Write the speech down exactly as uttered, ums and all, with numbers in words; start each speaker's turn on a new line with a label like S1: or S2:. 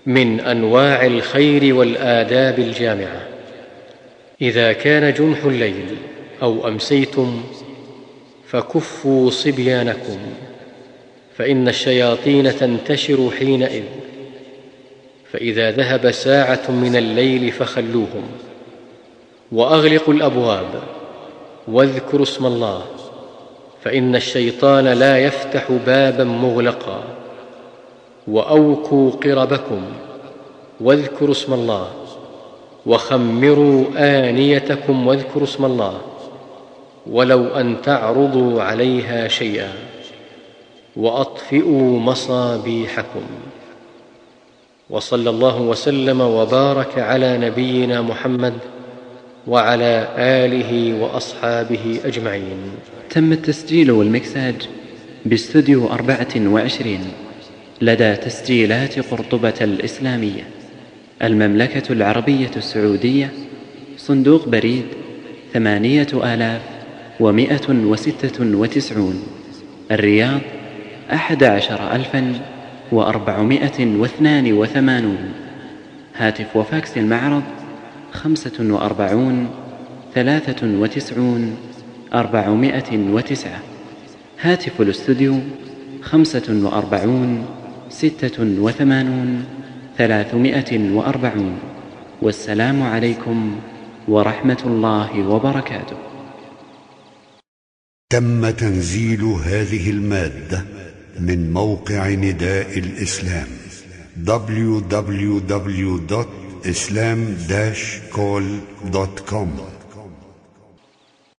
S1: من أنواع الخير والآداب الجامعة: إذا كان جنح الليل أو أمسيتم فكفوا صبيانكم، فإن الشياطين تنتشر حينئذ، فإذا ذهب ساعة من الليل فخلوهم، وأغلقوا الأبواب، واذكروا اسم الله، فإن الشيطان لا يفتح بابا مغلقا، وأوكوا قربكم، واذكروا اسم الله، وخمروا آنيتكم، واذكروا اسم الله، ولو أن تعرضوا عليها شيئا، وأطفئوا مصابيحكم. وصلى الله وسلم وبارك على نبينا محمد وعلى آله وأصحابه أجمعين.
S2: تم التسجيل والمكساج باستوديو أربعة وعشرين لدى تسجيلات قرطبة الإسلامية، المملكة العربية السعودية، صندوق بريد ثمانية آلاف ومائة وستة وتسعون، الرياض أحد عشر ألفا وأربعمائة واثنان وثمانون. هاتف وفاكس المعرض خمسة وأربعون ثلاثة وتسعون أربعمائة وتسعة. هاتف الاستوديو خمسة وأربعون ستة وثمانون ثلاثمائة وأربعون. والسلام عليكم ورحمة الله وبركاته.
S3: تم تنزيل هذه المادة من موقع نداء الإسلام دبليو دبليو دبليو دوت إسلام داش كول دوت كوم.